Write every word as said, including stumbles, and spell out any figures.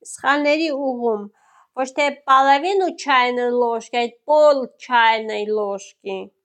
սխալների ուղում, ոչ թե պալավին ու չայնի ложкой, պոլ չայնի ложки։